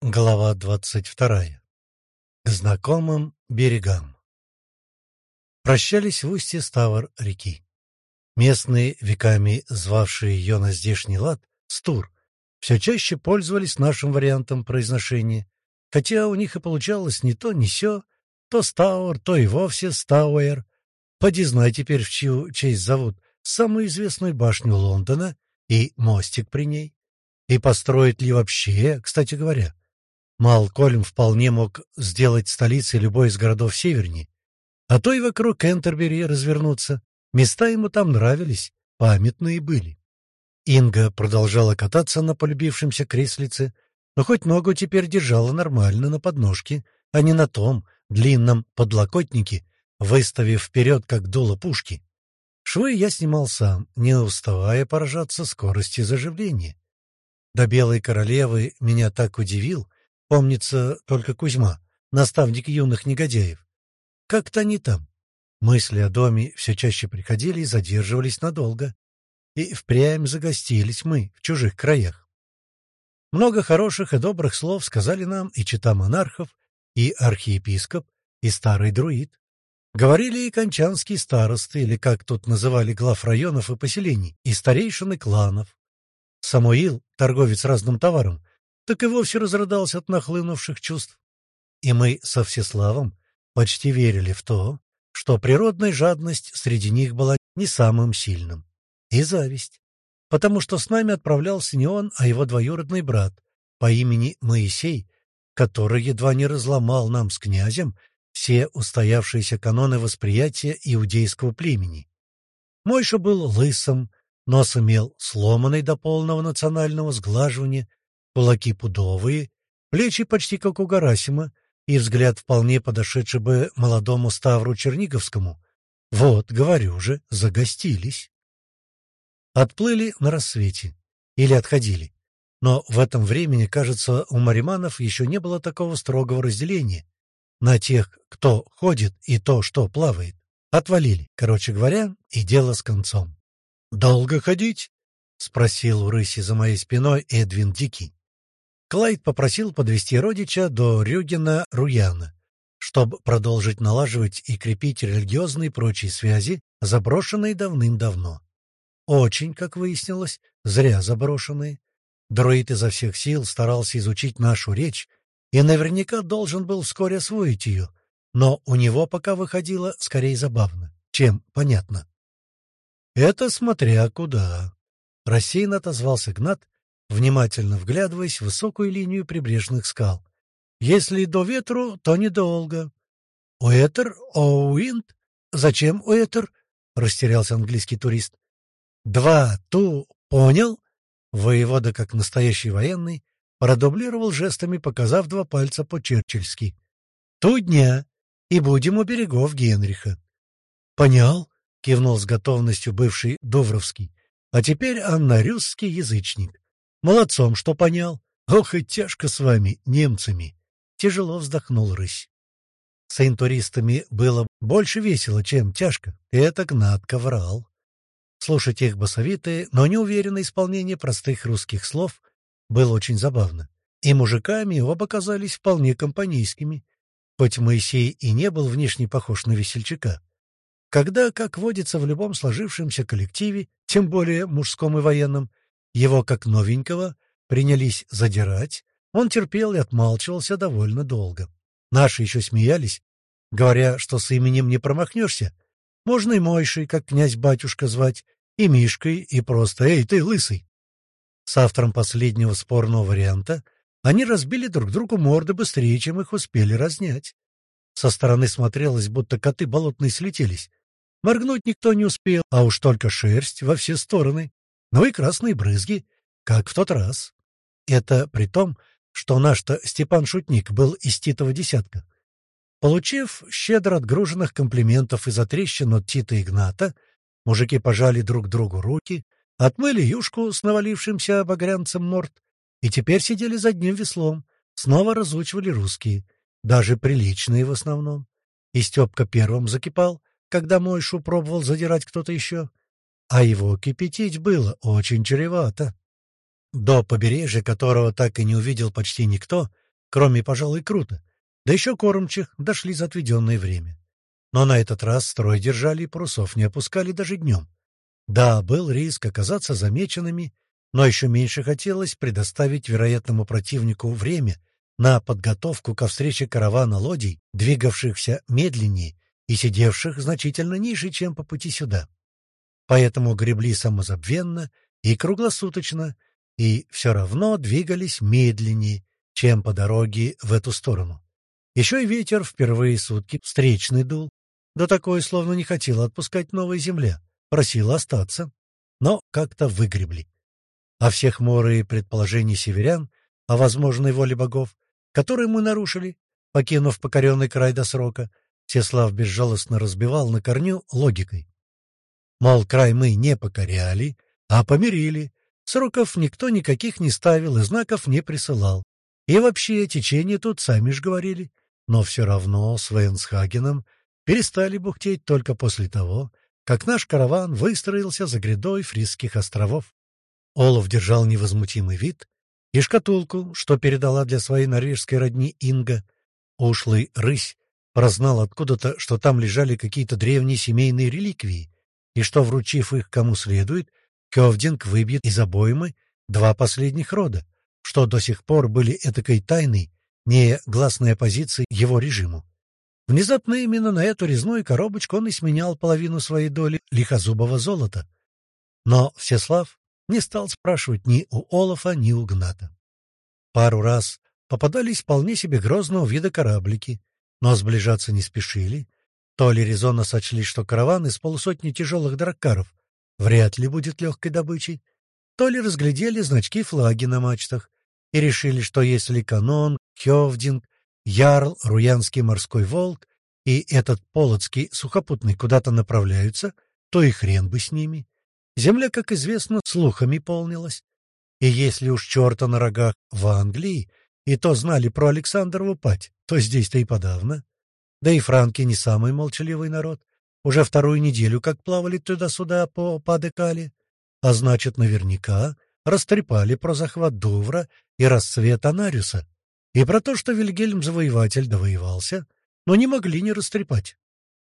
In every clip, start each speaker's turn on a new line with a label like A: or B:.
A: Глава 22. К знакомым берегам. Прощались в устье Ставр-реки. Местные, веками звавшие ее на здешний лад Стур, все чаще пользовались нашим вариантом произношения, хотя у них и получалось ни то, ни сё, то Стауэр, то и вовсе Стауэр. Поди знай теперь, в чью честь зовут самую известную башню Лондона и мостик при ней. И построить ли вообще, кстати говоря. Малкольм вполне мог сделать столицей любой из городов севернее, а то и вокруг Кентербери развернуться. Места ему там нравились, памятные были. Инга продолжала кататься на полюбившемся креслице, но хоть ногу теперь держала нормально на подножке, а не на том длинном подлокотнике, выставив вперед, как дуло пушки. Швы я снимал сам, не уставая поражаться скорости заживления. До Белой Королевы меня так удивил, помнится только Кузьма, наставник юных негодяев. Как-то не там. Мысли о доме все чаще приходили и задерживались надолго. И впрямь загостились мы в чужих краях. Много хороших и добрых слов сказали нам и чета монархов, и архиепископ, и старый друид. Говорили и кончанские старосты, или как тут называли глав районов и поселений, и старейшины кланов. Самуил, торговец разным товаром, так и вовсе разрыдался от нахлынувших чувств. И мы со Всеславом почти верили в то, что природная жадность среди них была не самым сильным. И зависть. Потому что с нами отправлялся не он, а его двоюродный брат по имени Моисей, который едва не разломал нам с князем все устоявшиеся каноны восприятия иудейского племени. Мойша был лысым, нос имел сломанный до полного национального сглаживания, кулаки пудовые, плечи почти как у Гарасима, и взгляд вполне подошедший бы молодому Ставру Черниговскому. Вот, говорю же, загостились. Отплыли на рассвете. Или отходили. Но в этом времени, кажется, у мариманов еще не было такого строгого разделения на тех, кто ходит, и то, что плавает. Отвалили, короче говоря, и дело с концом. «Долго ходить?» — спросил у рыси за моей спиной Эдвин Дикий. Клайд попросил подвести родича до Рюгена-Руяна, чтобы продолжить налаживать и крепить религиозные и прочие связи, заброшенные давным-давно. Очень, как выяснилось, зря заброшенные. Друид изо всех сил старался изучить нашу речь и наверняка должен был вскоре освоить ее, но у него пока выходило скорее забавно, чем понятно. «Это смотря куда», — рассеянно отозвался Гнат, внимательно вглядываясь в высокую линию прибрежных скал. «Если до ветру, то недолго». «Уэтер? Оуинд? Зачем Уэтер?» — растерялся английский турист. «Два, понял?» Воевода, как настоящий военный, продублировал жестами, показав два пальца по-черчилльски. «Ту дня, и будем у берегов Генриха». «Понял?» — кивнул с готовностью бывший Довровский. «А теперь аннарюсский язычник. Молодцом, что понял. Ох, и тяжко с вами, немцами!» Тяжело вздохнул рысь. С интуристами было больше весело, чем тяжко. Это Гнатко врал. Слушать их басовитое, но неуверенное исполнение простых русских слов было очень забавно. И мужиками оба казались вполне компанейскими, хоть Моисей и не был внешне похож на весельчака. Когда, как водится в любом сложившемся коллективе, тем более мужском и военном, его, как новенького, принялись задирать, он терпел и отмалчивался довольно долго. Наши еще смеялись, говоря, что с именем не промахнешься. Можно и Мойшей, как князь-батюшка, звать, и Мишкой, и просто «Эй, ты, лысый!». С автором последнего спорного варианта они разбили друг другу морды быстрее, чем их успели разнять. Со стороны смотрелось, будто коты болотные слетелись. Моргнуть никто не успел, а уж только шерсть во все стороны. Ну и красные брызги, как в тот раз. Это при том, что наш-то Степан-шутник был из Титова десятка. Получив щедро отгруженных комплиментов из-за трещин от Тита и Игната, мужики пожали друг другу руки, отмыли юшку с навалившимся багрянцем морд и теперь сидели за одним веслом, снова разучивали русские, даже приличные в основном. И Степка первым закипал, когда Мойшу пробовал задирать кто-то еще, а его кипятить было очень чревато. До побережья, которого так и не увидел почти никто, кроме, пожалуй, Крута. Да еще кормчих дошли за отведенное время. Но на этот раз строй держали и парусов не опускали даже днем. Да, был риск оказаться замеченными, но еще меньше хотелось предоставить вероятному противнику время на подготовку ко встрече каравана лодий, двигавшихся медленнее и сидевших значительно ниже, чем по пути сюда. Поэтому гребли самозабвенно и круглосуточно, и все равно двигались медленнее, чем по дороге в эту сторону. Еще и ветер впервые сутки встречный дул, да такое, словно не хотела отпускать новая земля, просила остаться, но как-то выгребли. А все хмурые предположения северян о возможной воле богов, которые мы нарушили, покинув покоренный край до срока, Всеслав безжалостно разбивал на корню логикой. Мол, край мы не покоряли, а помирили, сроков никто никаких не ставил и знаков не присылал. И вообще, течение тут, сами ж говорили, но все равно с Вейнсхагеном перестали бухтеть только после того, как наш караван выстроился за грядой Фрисских островов. Олаф держал невозмутимый вид, и шкатулку, что передала для своей норвежской родни Инга, ушлый рысь, прознал откуда-то, что там лежали какие-то древние семейные реликвии, и что, вручив их кому следует, Кёвдинг выбьет из обоймы два последних рода, что до сих пор были этакой тайной, негласной оппозицией его режиму. Внезапно именно на эту резную коробочку он и сменял половину своей доли лихозубого золота. Но Всеслав не стал спрашивать ни у Олафа, ни у Гната. Пару раз попадались вполне себе грозного вида кораблики, но сближаться не спешили. То ли резонно сочли, что караван из полусотни тяжелых драккаров вряд ли будет легкой добычей, то ли разглядели значки-флаги на мачтах и решили, что если Канон, Хёвдинг, Ярл, Руянский морской волк и этот Полоцкий сухопутный куда-то направляются, то и хрен бы с ними. Земля, как известно, слухами полнилась. И если уж черта на рогах в Англии, и то знали про Александрову пать, то здесь-то и подавно. Да и франки не самый молчаливый народ. Уже вторую неделю как плавали туда-сюда по Падекале. А значит, наверняка растрепали про захват Дувра и расцвет Анариуса. И про то, что Вильгельм-завоеватель довоевался, но не могли не растрепать.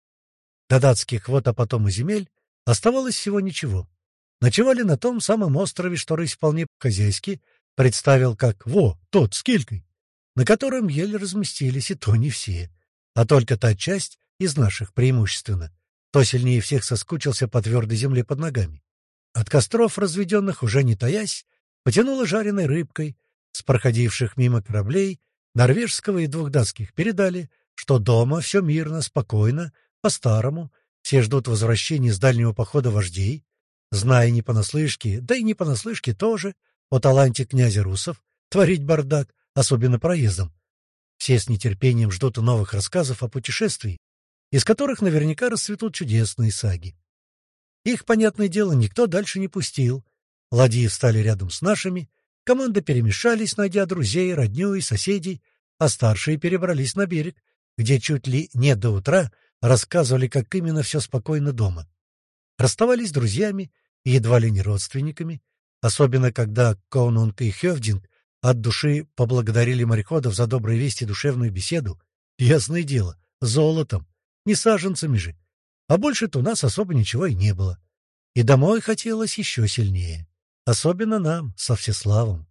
A: До датских вот, а потом и земель оставалось всего ничего. Ночевали на том самом острове, что рысь вполне по-хозяйски представил как тот с килькой, на котором еле разместились, и то не все, а только та часть из наших преимущественно, кто сильнее всех соскучился по твердой земле под ногами. От костров, разведенных уже не таясь, потянуло жареной рыбкой. С проходивших мимо кораблей норвежского и двух датских передали, что дома все мирно, спокойно, по-старому, все ждут возвращения с дальнего похода вождей, зная не понаслышке, да и не понаслышке тоже, о таланте князя русов творить бардак, особенно проездом. Все с нетерпением ждут новых рассказов о путешествии, из которых наверняка расцветут чудесные саги. Их, понятное дело, никто дальше не пустил. Ладьи встали рядом с нашими, команды перемешались, найдя друзей, родню и соседей, а старшие перебрались на берег, где чуть ли не до утра рассказывали, как именно все спокойно дома. Расставались с друзьями и едва ли не родственниками, особенно когда Конунг и Хёвдинг от души поблагодарили мореходов за добрые вести и душевную беседу. Ясное дело, золотом, не саженцами же. А больше-то у нас особо ничего и не было. И домой хотелось еще сильнее. Особенно нам, со Всеславом.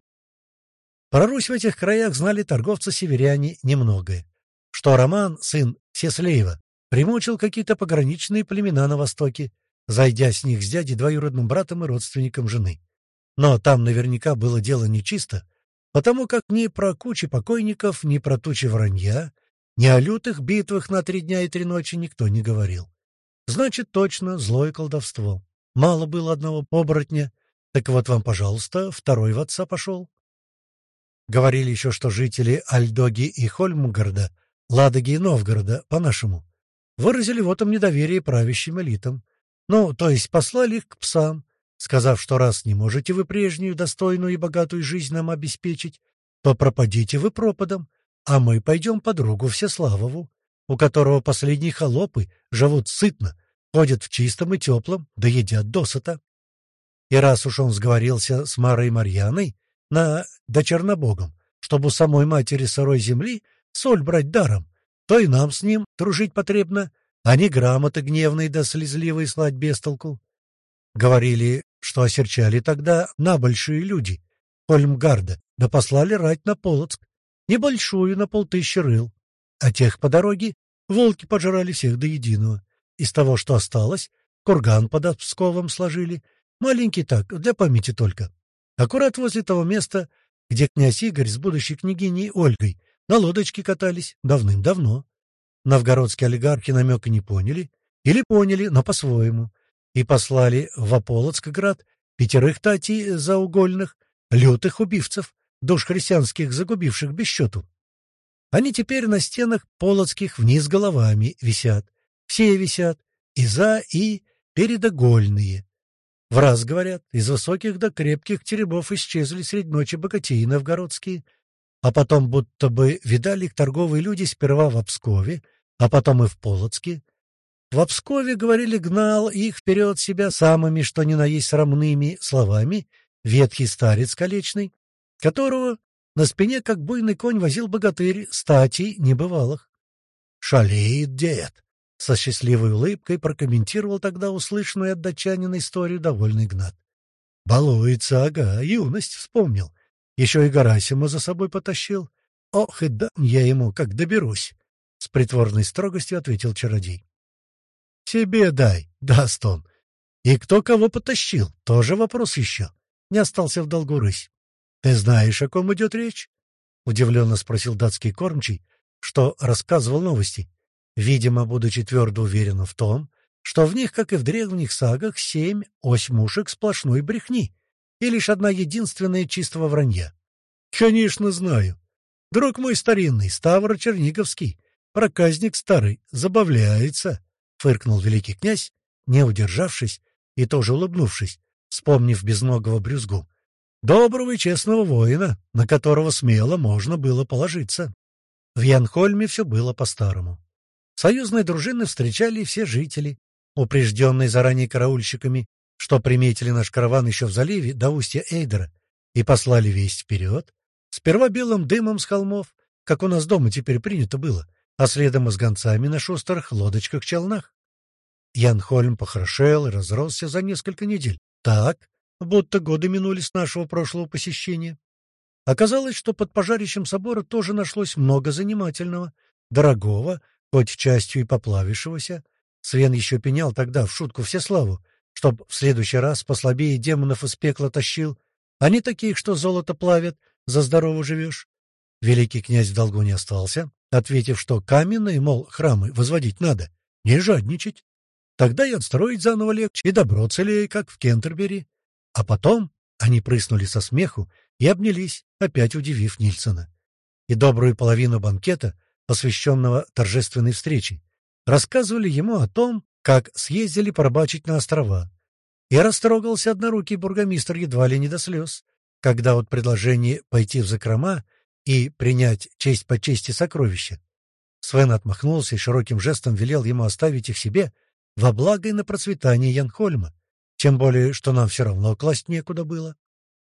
A: Про Русь в этих краях знали торговцы-северяне немногое. Что Роман, сын Всеслеева, примучил какие-то пограничные племена на востоке, зайдя с них с дядей двоюродным братом и родственником жены. Но там наверняка было дело нечисто, потому как ни про кучи покойников, ни про тучи вранья, ни о лютых битвах на 3 дня и 3 ночи никто не говорил. Значит, точно злое колдовство. Мало было одного оборотня, так вот вам, пожалуйста, второй в отца пошел. Говорили еще, что жители Альдоги и Хольмгарда, Ладоги и Новгорода, по-нашему, выразили в этом недоверие правящим элитам. Ну, то есть послали их к псам, сказав, что раз не можете вы прежнюю достойную и богатую жизнь нам обеспечить, то пропадите вы пропадом, а мы пойдем подругу Всеславову, у которого последние холопы живут сытно, ходят в чистом и теплом, да едят досыта. И раз уж он сговорился с Марой Марьяной да Чернобогом, чтобы у самой матери сырой земли соль брать даром, то и нам с ним дружить потребно, а не грамоты гневные да слезливые слать без толку. Говорили, что осерчали тогда набольшие люди Хольмгарда, да послали рать на Полоцк, небольшую на 5000 рыл, а тех по дороге волки пожрали всех до единого. Из того, что осталось, курган под Псковом сложили, маленький так, для памяти только. Аккурат возле того места, где князь Игорь с будущей княгиней Ольгой на лодочке катались давным-давно. Новгородские олигархи намека не поняли, или поняли, но по-своему, и послали в Аполоцк-град 5 татей заугольных, лютых убивцев, душ христианских загубивших без счету. Они теперь на стенах полоцких вниз головами висят, все висят, и за, и передогольные. Враз, говорят, из высоких до крепких теребов исчезли средь ночи богатеи новгородские, а потом будто бы видали их торговые люди сперва в Пскове, а потом и в Полоцке. В Пскове, говорили, гнал их вперед себя самыми, что ни на есть срамными словами, ветхий старец колечный, которого на спине, как буйный конь, возил богатырь статей небывалых. «Шалеет дед!» — со счастливой улыбкой прокомментировал тогда услышанную от датчанина историю довольный Игнат. «Балуется, ага, юность вспомнил. Еще и Гарасима за собой потащил. Ох, и дам я ему, как доберусь!» — с притворной строгостью ответил чародей. «Себе дай», — даст он. «И кто кого потащил, тоже вопрос еще». Не остался в долгу рысь. «Ты знаешь, о ком идет речь?» — удивленно спросил датский кормчий, что рассказывал новости, видимо, будучи твердо уверен в том, что в них, как и в древних сагах, 7 осьмушек сплошной брехни и лишь одна единственная чистого вранья. «Конечно, знаю. Друг мой старинный, Ставр Черниговский, проказник старый, забавляется», — фыркнул великий князь, не удержавшись и тоже улыбнувшись, вспомнив безногого брюзгу. Доброго и честного воина, на которого смело можно было положиться. В Янхольме все было по-старому. Союзные дружины встречали все жители, упрежденные заранее караульщиками, что приметили наш караван еще в заливе до устья Эйдера, и послали весть вперед, сперва белым дымом с холмов, как у нас дома теперь принято было, а следом и с гонцами на шустрых лодочках-челнах. Янхольм похорошел и разросся за несколько недель. Так, будто годы минули с нашего прошлого посещения. Оказалось, что под пожарищем собора тоже нашлось много занимательного, дорогого, хоть частью и поплавившегося. Свен еще пенял тогда в шутку Всеславу, чтоб в следующий раз послабее демонов из пекла тащил, а не таких, что золото плавят, за здорово живешь. Великий князь в долгу не остался, ответив, что каменные, мол, храмы возводить надо, не жадничать. Тогда и отстроить заново легче, и добро целее, как в Кентербери. А потом они прыснули со смеху и обнялись, опять удивив Нильсона. И добрую половину банкета, посвященного торжественной встрече, рассказывали ему о том, как съездили порыбачить на острова. И растрогался однорукий бургомистр едва ли не до слез, когда от предложения пойти в закрома и принять честь по чести сокровища. Свен отмахнулся и широким жестом велел ему оставить их себе во благо и на процветание Янхольма, тем более, что нам все равно класть некуда было.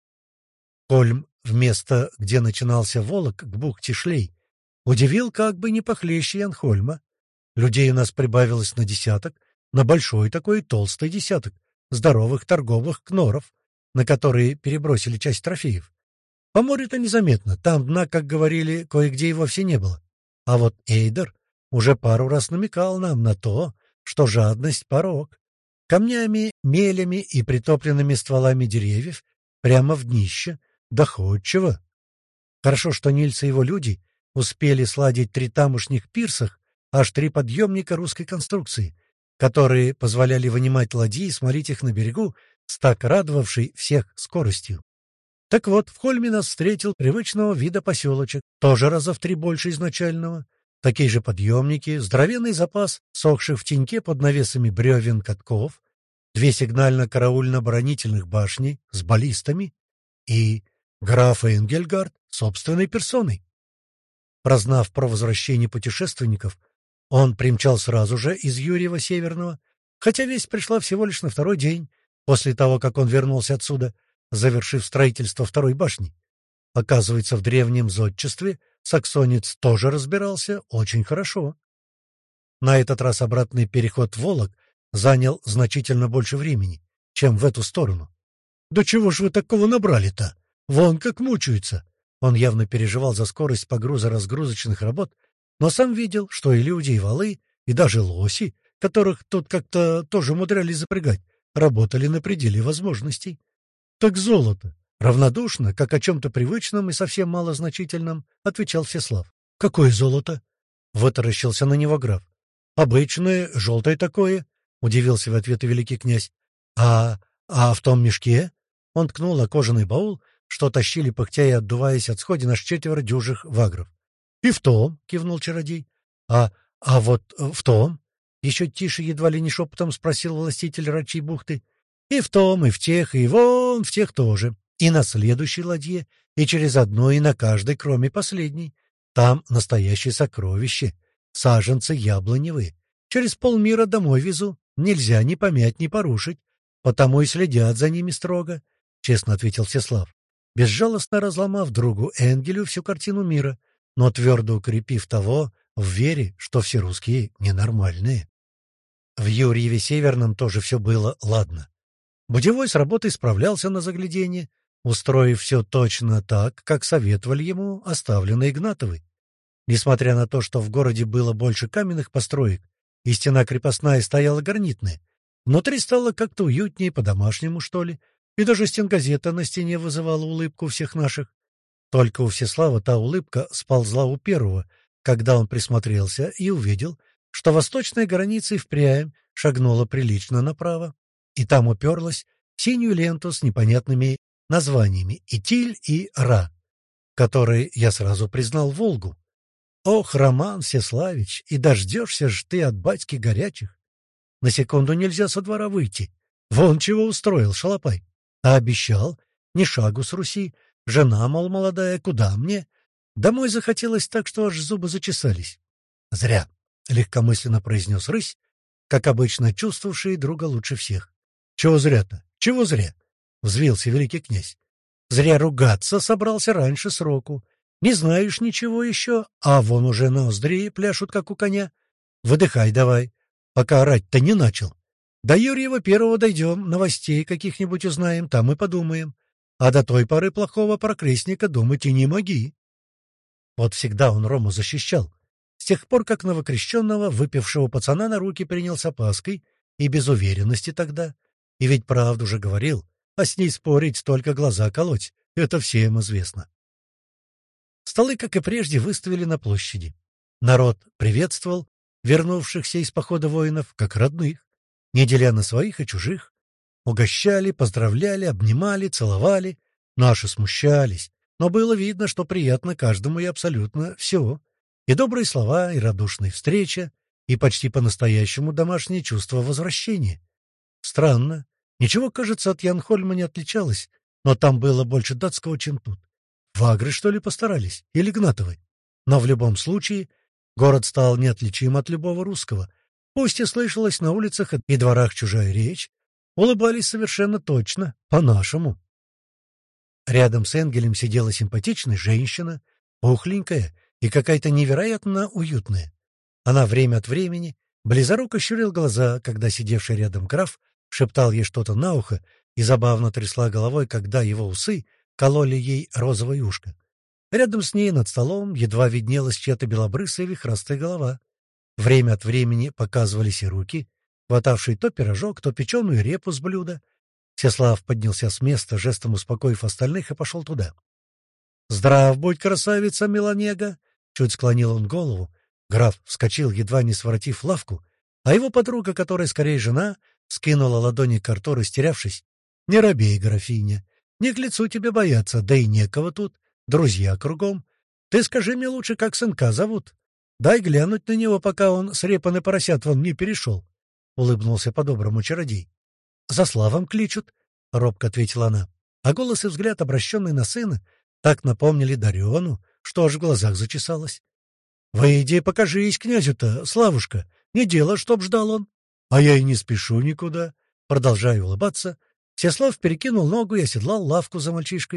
A: Хольм, вместо где начинался Волок, к бухте Шлей, удивил как бы не похлеще Янхольма. Людей у нас прибавилось на десяток, на большой такой толстый десяток, здоровых торговых кноров, на которые перебросили часть трофеев. По морю-то незаметно, там дна, как говорили, кое-где и вовсе не было. А вот Эйдер уже пару раз намекал нам на то, что жадность — порок. Камнями, мелями и притопленными стволами деревьев прямо в днище, доходчиво. Хорошо, что Нильс и его люди успели сладить 3 тамошних пирсах, аж 3 подъемника русской конструкции, которые позволяли вынимать ладьи и смолить их на берегу с так радовавшей всех скоростью. Так вот, в Хольме нас встретил привычного вида поселочек, тоже раза в 3 больше изначального. Такие же подъемники, здоровенный запас сохших в теньке под навесами бревен катков, 2 сигнально-караульно-оборонительных башни с баллистами и граф Энгельгард собственной персоной. Прознав про возвращение путешественников, он примчал сразу же из Юрьева Северного, хотя весть пришла всего лишь на 2-й день, после того, как он вернулся отсюда, завершив строительство 2-й башни. Оказывается, в древнем зодчестве саксонец тоже разбирался очень хорошо. На этот раз обратный переход в Волок занял значительно больше времени, чем в эту сторону. «Да чего ж вы такого набрали-то? Вон как мучаются!» Он явно переживал за скорость погруза-разгрузочных работ, но сам видел, что и люди, и валы, и даже лоси, которых тут как-то тоже умудрялись запрягать, работали на пределе возможностей. «Так золото!» — равнодушно, как о чем-то привычном и совсем малозначительном, отвечал Всеслав. «Какое золото?» — вытаращился на него граф. «Обычное, желтое такое», — удивился в ответ и великий князь. «А в том мешке?» — он ткнул на кожаный баул, что тащили, пыхтя и отдуваясь от сходи наш 4 дюжих вагров. «И в том», — кивнул чародей. «А вот в том?» — еще тише, едва ли не шепотом спросил властитель Рачьей бухты. «И в том, и в тех, и вон в тех тоже. И на следующей ладье, и через одну, и на каждой, кроме последней. Там настоящее сокровище, саженцы яблоневые. Через полмира домой везу. Нельзя ни помять, ни порушить. Потому и следят за ними строго», — честно ответил Всеслав, безжалостно разломав другу Энгелю всю картину мира, но твердо укрепив того в вере, что все русские ненормальные. В Юрьеве Северном тоже все было ладно. Будевой с работой справлялся на загляденье, устроив все точно так, как советовали ему оставленные Игнатовы. Несмотря на то, что в городе было больше каменных построек, и стена крепостная стояла гранитная, внутри стало как-то уютнее, по-домашнему, что ли, и даже стенгазета на стене вызывала улыбку всех наших. Только у Всеслава та улыбка сползла у первого, когда он присмотрелся и увидел, что восточная граница и впрямь шагнула прилично направо, и там уперлась в синюю ленту с непонятными названиями Итиль и Ра, которые я сразу признал Волгу. Ох, Роман Всеславич, и дождешься ж ты от батьки горячих. На секунду нельзя со двора выйти. Вон чего устроил шалопай. А обещал, ни шагу с Руси. Жена, мол, молодая, куда мне? Домой захотелось так, что аж зубы зачесались. Зря, — легкомысленно произнес рысь, как обычно чувствовавший друга лучше всех. Чего зря-то? Чего зря? — взвился великий князь. Зря ругаться собрался раньше сроку. Не знаешь ничего еще, а вон уже ноздри пляшут, как у коня. Выдыхай давай, пока орать-то не начал. До Юрьева первого дойдем, новостей каких-нибудь узнаем, там и подумаем. А до той поры плохого про крестника думать и не моги. Вот всегда он Рому защищал. С тех пор, как новокрещенного, выпившего пацана на руки принял с опаской и без уверенности тогда. И ведь правду же говорил, а с ней спорить, только глаза колоть. Это всем известно. Столы, как и прежде, выставили на площади. Народ приветствовал вернувшихся из похода воинов, как родных, не деля на своих и чужих. Угощали, поздравляли, обнимали, целовали. Наши смущались, но было видно, что приятно каждому и абсолютно все. И добрые слова, и радушная встреча, и почти по-настоящему домашнее чувство возвращения. Странно. Ничего, кажется, от Янхольма не отличалось, но там было больше датского, чем тут. Вагры, что ли, постарались? Или Гнатовы? Но в любом случае город стал неотличим от любого русского. Пусть и слышалась на улицах и дворах чужая речь, улыбались совершенно точно, по-нашему. Рядом с Энгелем сидела симпатичная женщина, пухленькая и какая-то невероятно уютная. Она время от времени близоруко щурил глаза, когда сидевший рядом граф шептал ей что-то на ухо и забавно трясла головой, когда его усы кололи ей розовое ушко. Рядом с ней над столом едва виднелась чья-то белобрысая вихрастая голова. Время от времени показывались и руки, хватавшие то пирожок, то печеную репу с блюда. Всеслав поднялся с места, жестом успокоив остальных, и пошел туда. «Здрав будь, красавица Меланега!» Чуть склонил он голову. Граф вскочил, едва не своротив лавку, а его подруга, которая скорее жена, скинула ладони к рту, растерявшись. «Не робей, графиня, не к лицу тебе бояться, да и некого тут, друзья кругом. Ты скажи мне лучше, как сынка зовут. Дай глянуть на него, пока он с репаной поросят вон не перешел», — улыбнулся по-доброму чародей. «За Славом кличут», — робко ответила она, а голос и взгляд, обращенный на сына, так напомнили Дариону, что аж в глазах зачесалось. «Выйди, покажись князю-то, Славушка, не дело, чтоб ждал он». «А я и не спешу никуда», — продолжая улыбаться. Всеслав перекинул ногу и оседлал лавку за мальчишкой.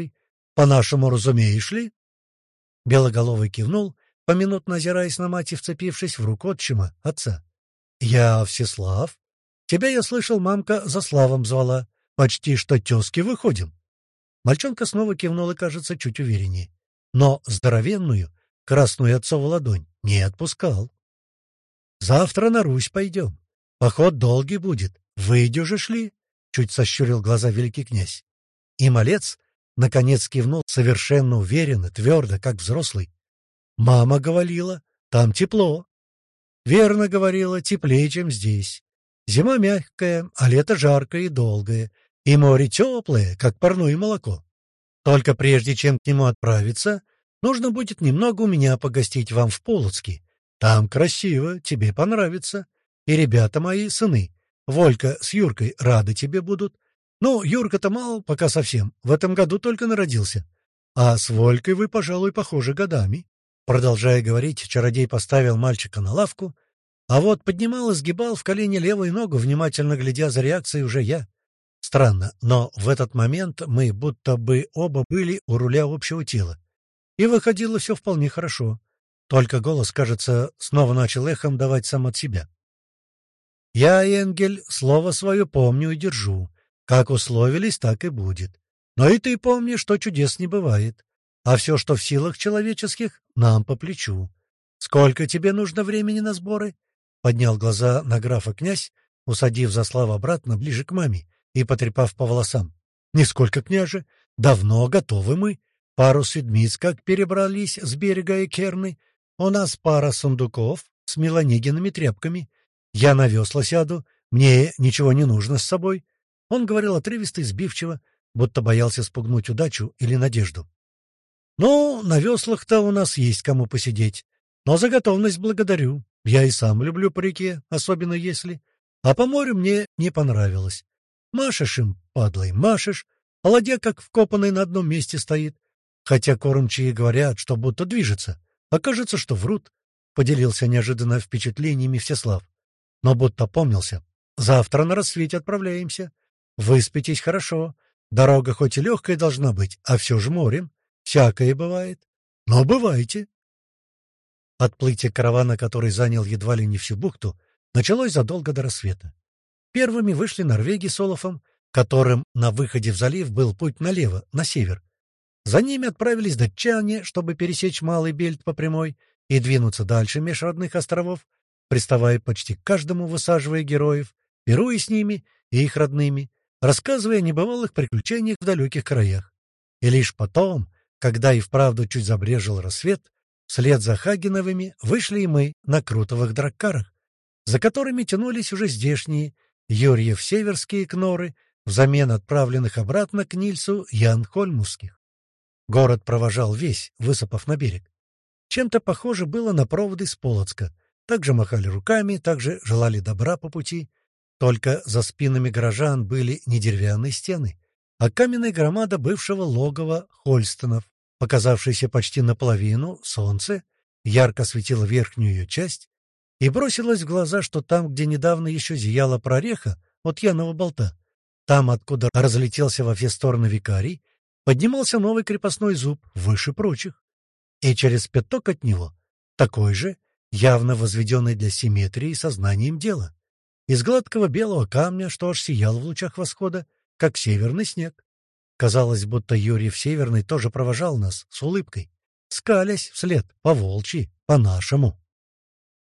A: По-нашему, разумеешь ли?» Белоголовый кивнул, поминутно озираясь на мать и вцепившись в руку отчима, отца. «Я Всеслав. Тебя, я слышал, мамка за Славом звала. Почти что тезки выходим». Мальчонка снова кивнул и, кажется, чуть увереннее. Но здоровенную, красную отцову ладонь не отпускал. «Завтра на Русь пойдем. Поход долгий будет. Выйдешь ли?» — чуть сощурил глаза великий князь. И малец, наконец, кивнул совершенно уверенно, твердо, как взрослый. «Мама говорила, там тепло». «Верно говорила, теплее, чем здесь. Зима мягкая, а лето жаркое и долгое, и море теплое, как парное молоко. Только прежде чем к нему отправиться, нужно будет немного у меня погостить вам в Полоцке. Там красиво, тебе понравится. И ребята мои, сыны, Волька с Юркой, рады тебе будут. Ну, Юрка-то мал, пока совсем, в этом году только народился. А с Волькой вы, пожалуй, похожи годами». Продолжая говорить, чародей поставил мальчика на лавку, а вот поднимал и сгибал в колени левую ногу, внимательно глядя за реакцией уже я. Странно, но в этот момент мы будто бы оба были у руля общего тела. И выходило все вполне хорошо. Только голос, кажется, снова начал эхом давать сам от себя. «Я, Энгель, слово свое помню и держу. Как условились, так и будет. Но и ты помни, что чудес не бывает. А все, что в силах человеческих, нам по плечу. Сколько тебе нужно времени на сборы?» Поднял глаза на графа князь, усадив Заслава обратно ближе к маме и потрепав по волосам. «Нисколько, княже. Давно готовы мы. Пару седмиц как перебрались с берега Экерны. У нас пара сундуков с меланегиными тряпками. Я на весла сяду, мне ничего не нужно с собой». Он говорил отрывисто и сбивчиво, будто боялся спугнуть удачу или надежду. «Ну, на веслах-то у нас есть кому посидеть. Но за готовность благодарю. Я и сам люблю по реке, особенно если. А по морю мне не понравилось. Машешь им, падлой, машешь, а ладья как вкопанный на одном месте стоит. Хотя кормчие говорят, что будто движется, а кажется, что врут», — поделился неожиданно впечатлениями Всеслав. «Но будто помнился. Завтра на рассвете отправляемся. Выспитесь хорошо. Дорога хоть и легкая должна быть, а все же морем. Всякое бывает. Но бывайте». Отплытие каравана, который занял едва ли не всю бухту, началось задолго до рассвета. Первыми вышли норвеги с Олафом, которым на выходе в залив был путь налево, на север. За ними отправились датчане, чтобы пересечь Малый Бельт по прямой и двинуться дальше меж родных островов, приставая почти к каждому, высаживая героев, пируя с ними и их родными, рассказывая о небывалых приключениях в далеких краях. И лишь потом, когда и вправду чуть забрежил рассвет, вслед за Хагеновыми вышли и мы на крутовых драккарах, за которыми тянулись уже здешние Юрьев-Северские кноры, взамен отправленных обратно к Нильсу Ян-Хольмусских. Город провожал весь, высыпав на берег. Чем-то похоже было на проводы с Полоцка. Также махали руками, также желали добра по пути. Только за спинами горожан были не деревянные стены, а каменная громада бывшего логова Хольстонов. Показавшееся почти наполовину солнце ярко осветило верхнюю ее часть, и бросилось в глаза, что там, где недавно еще зияла прореха от Яного болта, там, откуда разлетелся во все стороны викарий, поднимался новый крепостной зуб, выше прочих. И через пяток от него, такой же, явно возведенный для симметрии сознанием дела, из гладкого белого камня, что аж сиял в лучах восхода, как северный снег. Казалось, будто Юрьев Северный тоже провожал нас с улыбкой, скалясь вслед по волчьи, по-нашему.